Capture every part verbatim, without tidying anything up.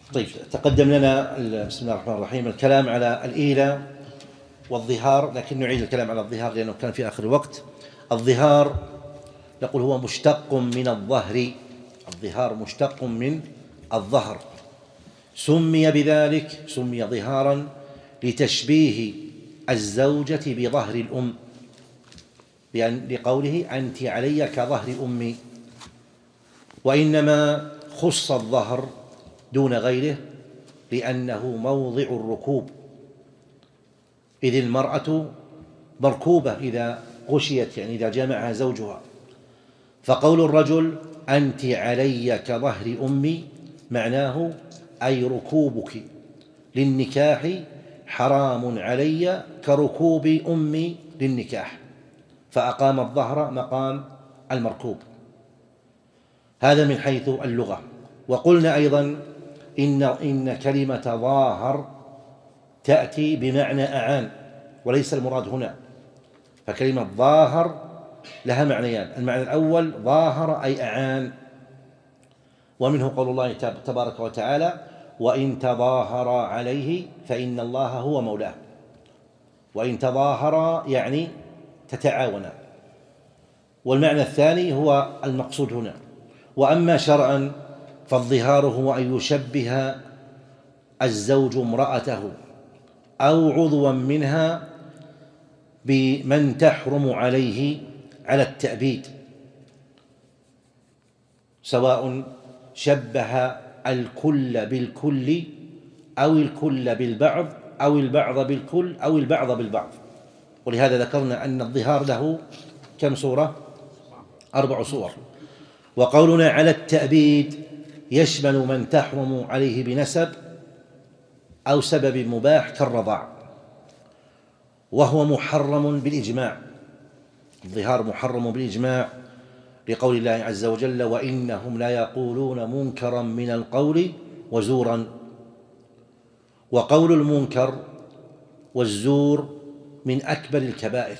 طيب، تقدم لنا بسم الله الرحمن الرحيم الكلام على الإيلاء والظهار، لكن نعيد الكلام على الظهار لأنه كان في آخر الوقت. الظهار نقول هو مشتق من الظهر، الظهار مشتق من الظهر، سمي بذلك، سمي ظهارا لتشبيه الزوجة بظهر الأم، بأن لقوله أنت علي كظهر أمي. وإنما خص الظهر دون غيره لأنه موضع الركوب، إذ المرأة مركوبة إذا غشيت، يعني إذا جامعها زوجها. فقول الرجل أنت علي كظهر أمي معناه أي ركوبك للنكاح حرام علي كركوب أمي للنكاح، فأقام الظهر مقام المركوب. هذا من حيث اللغة. وقلنا أيضا إن, إن كلمة ظاهر تأتي بمعنى أعان وليس المراد هنا، فكلمة ظاهر لها معنيان، المعنى الأول ظاهر أي أعان، ومنه قول الله تبارك وتعالى وإن تظاهر عليه فإن الله هو مولاه، وإن تظاهر يعني تتعاونا. والمعنى الثاني هو المقصود هنا. وأما شرعا فالظهار هو أن يشبه الزوج امرأته أو عضوا منها بمن تحرم عليه على التأبيد، سواء شبه الكل بالكل أو الكل بالبعض أو البعض بالكل أو البعض بالبعض. ولهذا ذكرنا أن الظهار له كم صورة؟ أربع صور. وقولنا على التأبيد يشمل من تحرم عليه بنسب أو سبب مباح كالرضاع، وهو محرم بالإجماع، الظهار محرم بالإجماع لقول الله عز وجل وإنهم لا يقولون منكرا من القول وزورا. وقول المنكر والزور من أكبر الكبائر،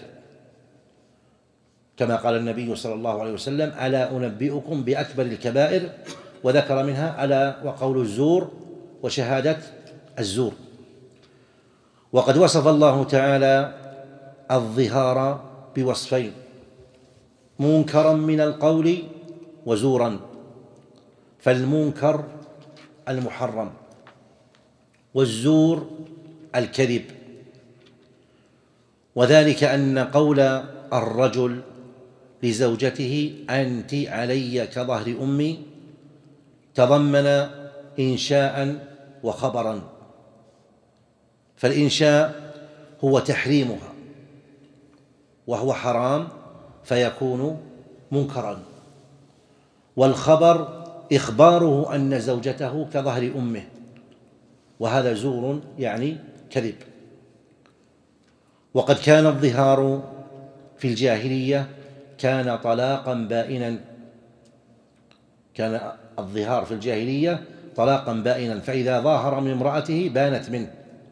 كما قال النبي صلى الله عليه وسلم ألا أنبئكم بأكبر الكبائر، وذكر منها ألا وقول الزور وشهادة الزور. وقد وصف الله تعالى الظهار بوصفين، منكرا من القول وزورا، فالمنكر المحرم والزور الكذب. وذلك أن قول الرجل لزوجته أنت علي كظهر أمي تضمن إنشاء وخبرا، فالإنشاء هو تحريمها وهو حرام فيكون منكرا، والخبر إخباره أن زوجته كظهر أمه، وهذا زور يعني كذب. وقد كان الظهار في الجاهلية كان طلاقا بائنا، كان الظهار في الجاهلية طلاقا بائنا، فإذا ظاهر من امرأته بانت منه.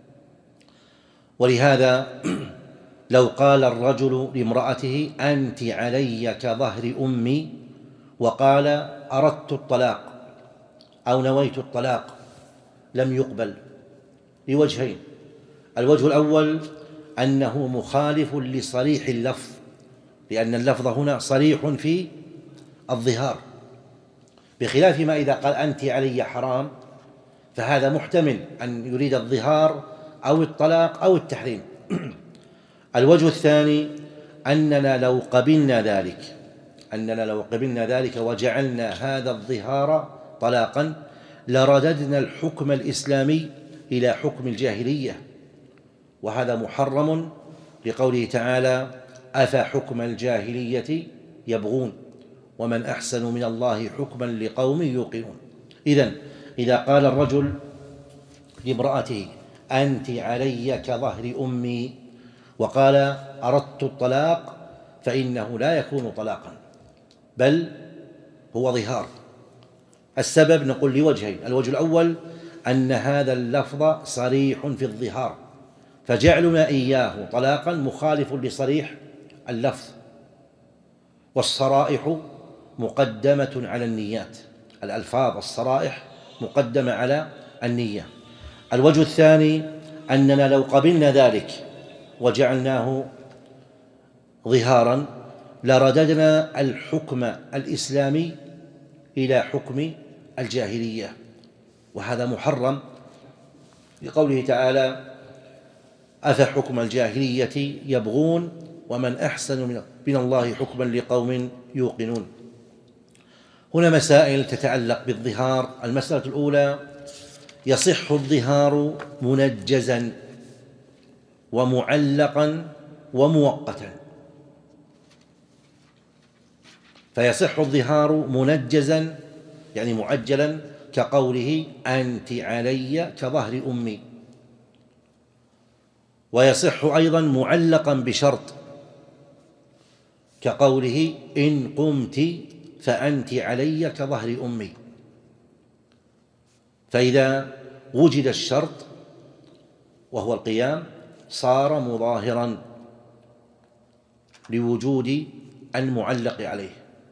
ولهذا لو قال الرجل لامرأته أنت علي كظهر أمي وقال أردت الطلاق أو نويت الطلاق لم يقبل لوجهين. الوجه الأول أنه مخالف لصريح اللفظ، لأن اللفظ هنا صريح في الظهار، بخلاف ما إذا قال أنت علي حرام، فهذا محتمل أن يريد الظهار أو الطلاق أو التحريم. الوجه الثاني أننا لو قبلنا ذلك أننا لو قبلنا ذلك وجعلنا هذا الظهار طلاقا لرددنا الحكم الإسلامي إلى حكم الجاهلية، وهذا محرم لقوله تعالى أفحكم الجاهلية يبغون ومن أحسن من الله حكما لقوم يوقنون. إذن إذا قال الرجل لامرأته أنت علي كظهر أمي وقال أردت الطلاق فإنه لا يكون طلاقا بل هو ظهار. السبب نقول لوجهين، الوجه الأول أن هذا اللفظ صريح في الظهار، فجعلنا إياه طلاقا مخالف لصريح اللفظ، والصرائح مقدمة على النيات، الألفاظ الصرائح مقدمة على النية. الوجه الثاني أننا لو قبلنا ذلك وجعلناه ظهارا لرددنا الحكم الإسلامي إلى حكم الجاهلية، وهذا محرم لقوله تعالى: أفحكم الجاهلية يبغون ومن أحسن من الله حكما لقوم يوقنون. هنا مسائل تتعلق بالظهار. المسألة الأولى: يصح الظهار منجزا ومعلقا ومؤقتا. فيصح الظهار منجزا يعني معجلا كقوله: أنت علي كظهر أمي. ويصح أيضا معلقا بشرط كقوله: إن قمت فأنت علي كظهر أمي. فإذا وجد الشرط وهو القيام صار مظاهرا لوجود المعلق عليه.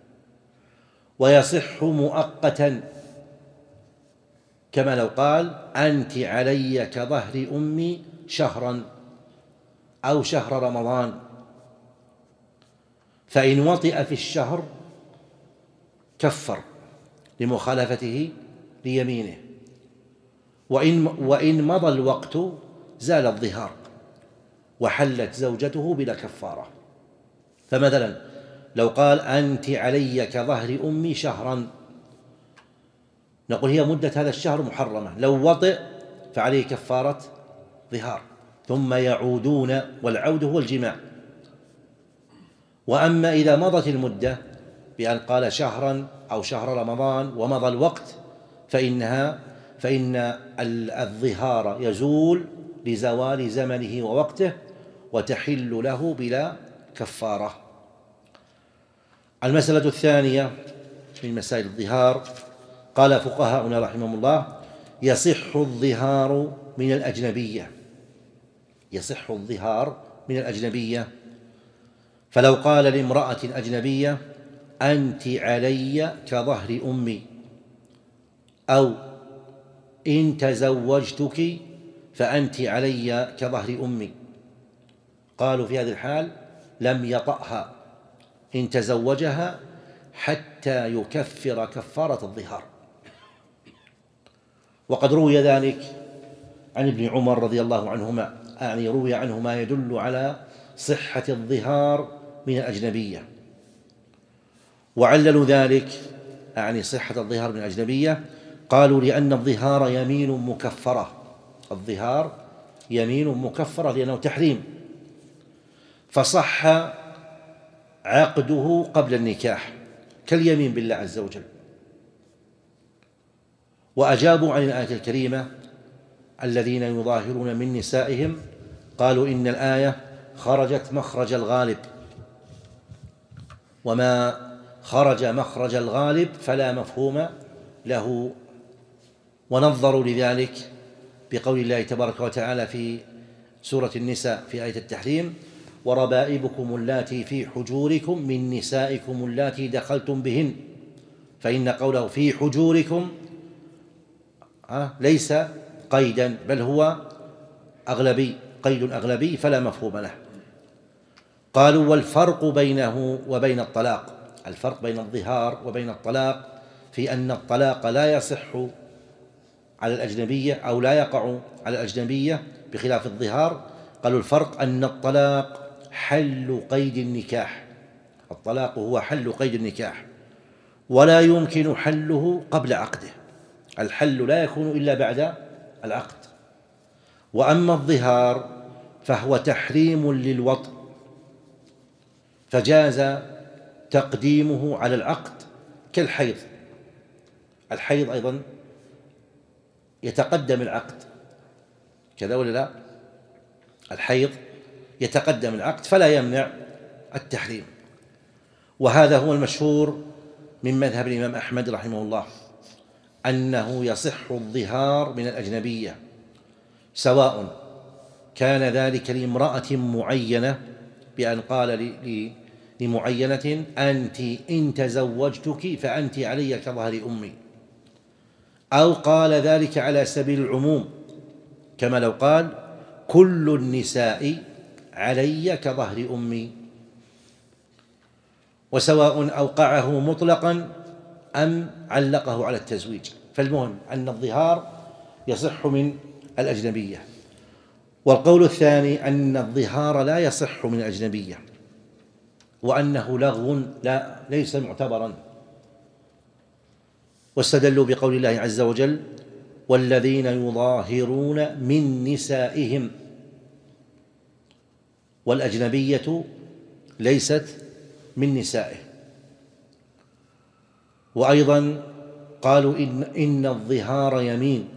ويصح مؤقتا كما لو قال: أنت علي كظهر أمي شهرا أو شهر رمضان، فإن وطئ في الشهر كفر لمخالفته ليمينه، وإن, وإن مضى الوقت زال الظهار وحلت زوجته بلا كفارة. فمثلا لو قال: أنت علي كظهر أمي شهرا، نقول هي مدة هذا الشهر محرمة، لو وطئ فعليه كفارة ظهار، ثم يعودون، والعود هو الجماع. وأما إذا مضت المدة بأن قال شهرا أو شهر رمضان ومضى الوقت فإنها فإن الظهار يزول لزوال زمنه ووقته وتحل له بلا كفارة. المسألة الثانية من مسائل الظهار: قال فقهاؤنا رحمهم الله: يصح الظهار من الأجنبية. يصح الظهار من الأجنبية. فلو قال لامرأة أجنبية: أنت علي كظهر أمي، أو إن تزوجتك فأنت علي كظهر أمي، قالوا في هذه الحال لم يطأها إن تزوجها حتى يكفر كفارة الظهار. وقد روي ذلك عن ابن عمر رضي الله عنهما، يعني روي عنه ما يدل على صحة الظهار من الأجنبية، وعللوا ذلك يعني صحة الظهار من الأجنبية، قالوا: لأن الظهار يمين مكفرة. الظهار يمين مكفرة لأنه تحريم، فصح عقده قبل النكاح كاليمين بالله عز وجل. وأجابوا عن الآية الكريمة: الذين يظاهرون من نسائهم، قالوا إن الآية خرجت مخرج الغالب، وما خرج مخرج الغالب فلا مفهوم له. ونظروا لذلك بقول الله تبارك وتعالى في سورة النساء في آية التحريم: وربائبكم اللاتي في حجوركم من نسائكم اللاتي دخلتم بهن، فإن قوله في حجوركم ليس قيدا بل هو أغلبي، قيد أغلبي فلا مفهوم له. قالوا: والفرق بينه وبين الطلاق، الفرق بين الظهار وبين الطلاق في أن الطلاق لا يصح على الأجنبية أو لا يقع على الأجنبية بخلاف الظهار. قالوا: الفرق أن الطلاق حل قيد النكاح، الطلاق هو حل قيد النكاح، ولا يمكن حله قبل عقده، الحل لا يكون إلا بعد العقد. وأما الظهار فهو تحريم للوطء، فجاز تقديمه على العقد كالحيض. الحيض أيضا يتقدم العقد كذا ولا لا؟ الحيض يتقدم العقد فلا يمنع التحريم. وهذا هو المشهور من مذهب الإمام أحمد رحمه الله، أنه يصح الظهار من الأجنبية، سواء كان ذلك لامرأة معينة بأن قال لمعينة: أنت إن تزوجتك فأنت علي كظهر أمي، أو قال ذلك على سبيل العموم، كما لو قال كل النساء علي كظهر أمي، وسواء أوقعه مطلقا أم علقه على التزويج. فالمهم أن الظهار يصح من الأجنبية. والقول الثاني أن الظهار لا يصح من الأجنبية، وأنه لغو لا ليس معتبرا، واستدلوا بقول الله عز وجل والذين يظاهرون من نسائهم، والأجنبية ليست من نسائه. وأيضا قالوا إن, إن الظهار يمين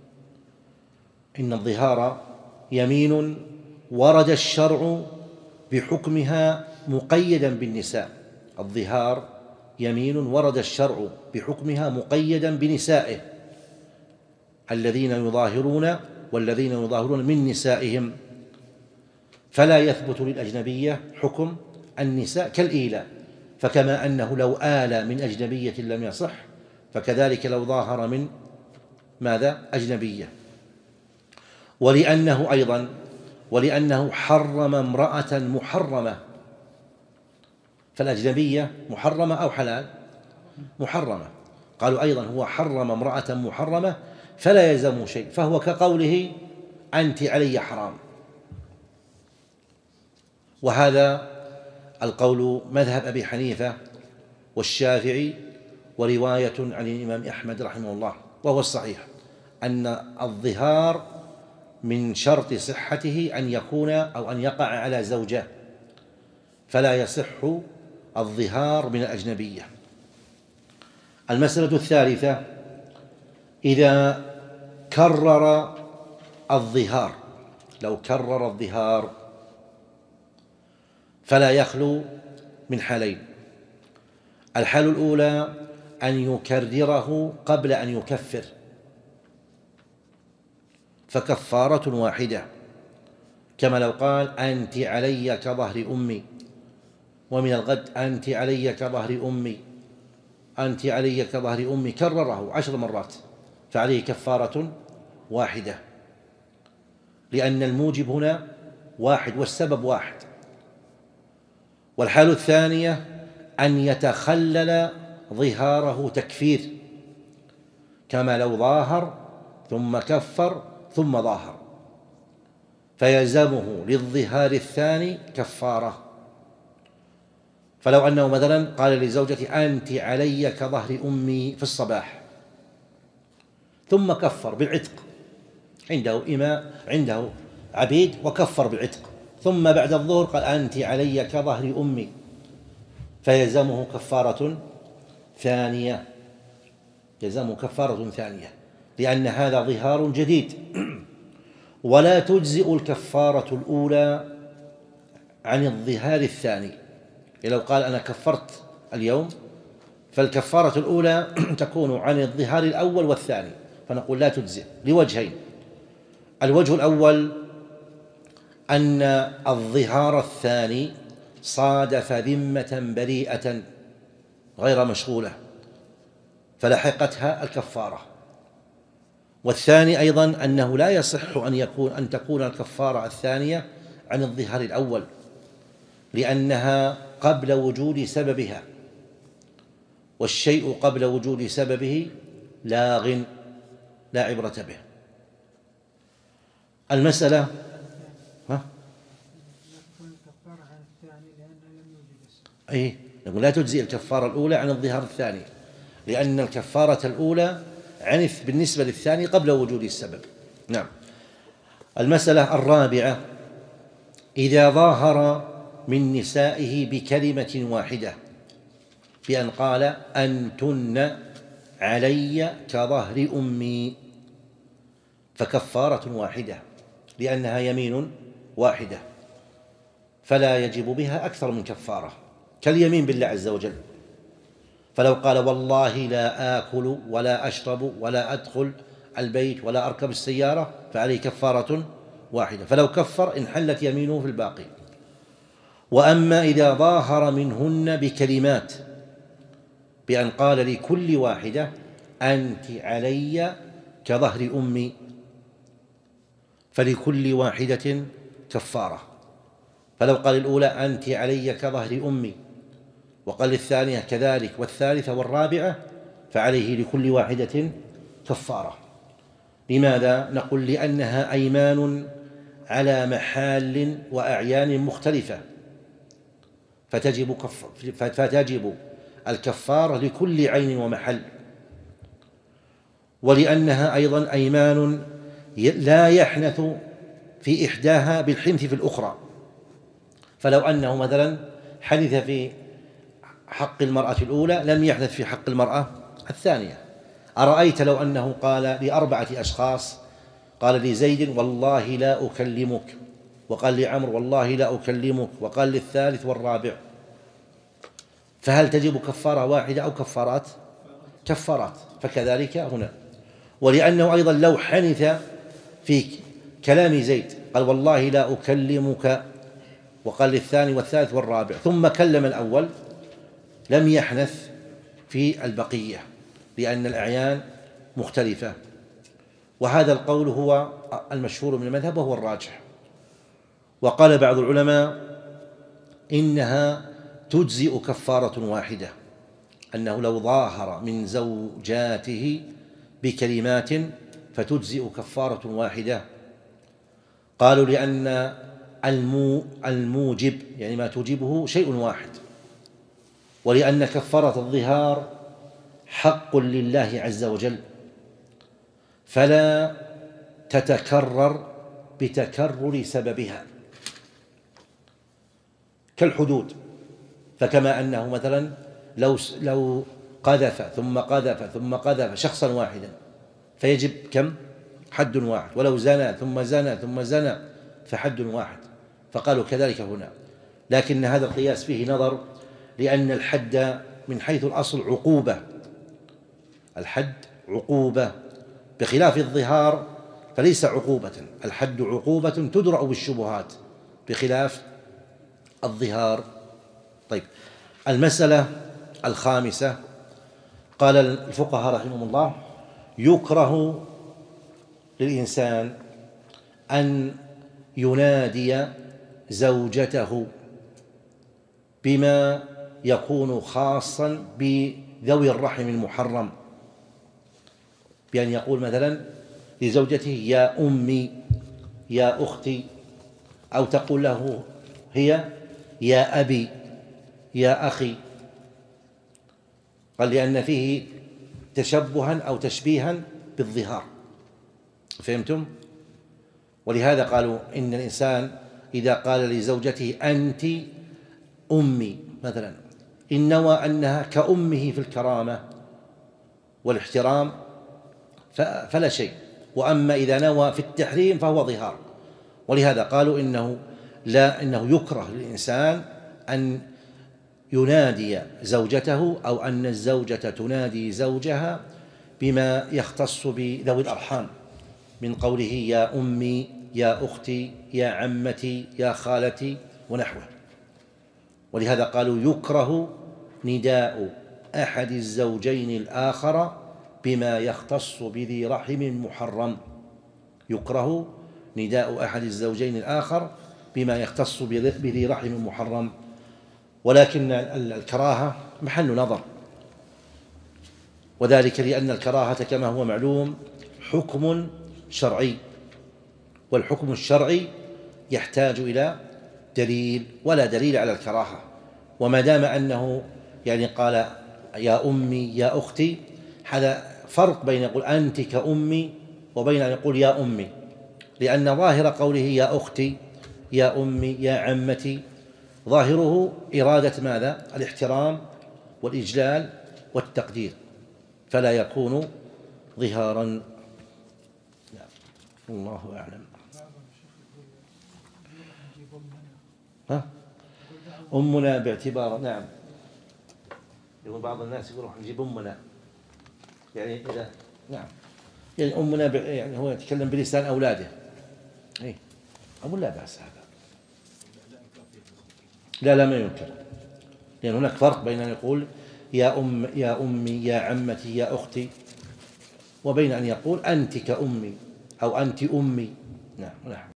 إن الظهار يمين ورد الشرع بحكمها مقيدا بالنساء. الظهار يمين ورد الشرع بحكمها مقيدا بنسائه، الذين يظاهرون والذين يظاهرون من نسائهم، فلا يثبت للأجنبية حكم النساء كالإيلاء. فكما أنه لو آل من أجنبية لم يصح، فكذلك لو ظاهر من ماذا؟ أجنبية. ولأنه أيضا ولأنه حرم امرأة محرمة، فالأجنبية محرمة أو حلال؟ محرمة. قالوا أيضا هو حرم امرأة محرمة فلا يلزم شيء، فهو كقوله أنت علي حرام. وهذا القول مذهب أبي حنيفة والشافعي ورواية عن الإمام أحمد رحمه الله، وهو الصحيح أن الظهار من شرط صحته أن يكون أو أن يقع على زوجة، فلا يصح الظهار من الأجنبية. المسألة الثالثة إذا كرر الظهار، لو كرر الظهار فلا يخلو من حالين. الحالة الأولى أن يكرره قبل أن يكفر، فكفارة واحدة، كما لو قال أنت علي كظهر أمي، ومن الغد أنت علي كظهر أمي، أنت علي كظهر أمي، كرره عشر مرات، فعليه كفارة واحدة، لأن الموجب هنا واحد والسبب واحد. والحالة الثانية أن يتخلل ظهاره تكفير، كما لو ظاهر ثم كفر ثم ظاهر، فيلزمه للظهار الثاني كفارة. فلو أنه مثلا قال لزوجته أنت علي كظهر أمي في الصباح، ثم كفر بالعتق، عنده إماء عنده عبيد وكفر بالعتق، ثم بعد الظهر قال أنت علي كظهر أمي، فيلزمه كفارة ثانية يلزمه كفارة ثانية لأن هذا ظهار جديد. ولا تجزئ الكفارة الأولى عن الظهار الثاني. لو قال أنا كفرت اليوم، فالكفارة الأولى تكون عن الظهار الأول والثاني، فنقول لا تجزئ لوجهين. الوجه الأول أن الظهار الثاني صادف ذمة بريئة غير مشغولة فلحقتها الكفارة. والثاني أيضا أنه لا يصح أن يكون أن تكون الكفارة الثانية عن الظهار الأول، لأنها قبل وجود سببها، والشيء قبل وجود سببه لاغ لا عبرة به. المسألة ها؟ أي نقول لا تجزي الكفارة الأولى عن الظهار الثاني، لأن الكفارة الأولى عنف بالنسبة للثاني قبل وجود السبب. نعم. المسألة الرابعة إذا ظاهر من نسائه بكلمة واحدة، بأن قال أنتن علي كظهر أمي، فكفارة واحدة لأنها يمين واحدة، فلا يجب بها أكثر من كفارة، كاليمين بالله عز وجل. فلو قال والله لا آكل ولا أشرب ولا أدخل البيت ولا أركب السيارة، فعليه كفارة واحدة، فلو كفر انحلت يمينه في الباقي. وأما إذا ظاهر منهن بكلمات، بأن قال لكل واحدة أنت علي كظهر أمي، فلكل واحدة كفارة. فلو قال الأولى أنت علي كظهر أمي، وقال الثانية كذلك، والثالثة والرابعة، فعليه لكل واحدة كفارة. لماذا؟ نقول لأنها أيمان على محال وأعيان مختلفة، فتجب, كف... فتجب الكفارة لكل عين ومحل، ولأنها أيضا أيمان لا يحنث في إحداها بالحنث في الأخرى. فلو أنه مثلا حنث في حق المرأة الأولى لم يحنث في حق المرأة الثانية. أرأيت لو أنه قال لأربعة أشخاص، قال لزيد والله لا أكلمك، وقال لعمر والله لا أكلمك، وقال للثالث والرابع، فهل تجب كفارة واحدة أو كفارات؟ كفارات. فكذلك هنا. ولأنه أيضا لو حنث في كلام زيد قال والله لا أكلمك، وقال للثاني والثالث والرابع، ثم كلم الأول، لم يحنث في البقية لأن الأعيان مختلفة. وهذا القول هو المشهور من المذهب وهو الراجح. وقال بعض العلماء إنها تجزئ كفارة واحدة، أنه لو ظاهر من زوجاته بكلمات فتجزئ كفارة واحدة. قالوا لأن الموجب يعني ما توجبه شيء واحد، ولأن كفارة الظهار حق لله عز وجل، فلا تتكرر بتكرر سببها كالحدود. فكما أنه مثلا لو لو قذف ثم قذف ثم قذف شخصا واحدا فيجب كم؟ حد واحد. ولو زنى ثم زنى ثم زنى فحد واحد. فقالوا كذلك هنا، لكن هذا القياس فيه نظر، لأن الحد من حيث الأصل عقوبة، الحد عقوبة، بخلاف الظهار فليس عقوبة. الحد عقوبة تدرأ بالشبهات بخلاف الظهار. طيب، المسألة الخامسة، قال الفقهاء رحمهم الله: يكره للإنسان أن ينادي زوجته بما يكون خاصا بذوي الرحم المحرم، بأن يقول مثلا لزوجته يا أمي، يا أختي، أو تقول له هي يا أبي، يا أخي. قال لأن فيه تشبها أو تشبيها بالظهار. فهمتم؟ ولهذا قالوا إن الإنسان إذا قال لزوجته أنت أمي مثلا إن نوى أنها كأمه في الكرامة والاحترام فلا شيء، وأما إذا نوى في التحريم فهو ظهار. ولهذا قالوا إنه لا إنه يكره للإنسان أن ينادي زوجته أو أن الزوجة تنادي زوجها بما يختص بذوي الأرحام من قوله يا أمي، يا أختي، يا عمتي، يا خالتي ونحوه. ولهذا قالوا يكره نداء أحد الزوجين الآخر بما يختص بذي رحم محرم. يكره نداء أحد الزوجين الآخر بما يختص بذي رحم محرم. ولكن الكراهة محل نظر، وذلك لأن الكراهة كما هو معلوم حكم شرعي، والحكم الشرعي يحتاج إلى دليل، ولا دليل على الكراهة. وما دام أنه يعني قال يا أمي يا أختي، هذا فرق بين يقول أنت كأمي وبين أن يقول يا أمي، لأن ظاهر قوله يا أختي، يا أمي، يا عمتي، ظاهره إرادة ماذا؟ الاحترام والإجلال والتقدير، فلا يكون ظهارا. نعم. الله أعلم. ها؟ أمنا باعتبار، نعم، يقول بعض الناس يقولوا نجيب أمنا، يعني إذا نعم يعني أمنا ب... يعني هو يتكلم بلسان أولاده، إيه أقول لا بأس هذا، لا لا ما ينكر، لأن هناك فرق بين أن يقول يا أم، يا أمي، يا عمتي، يا أختي، وبين أن يقول أنت كأمي أو أنت أمي. نعم نعم.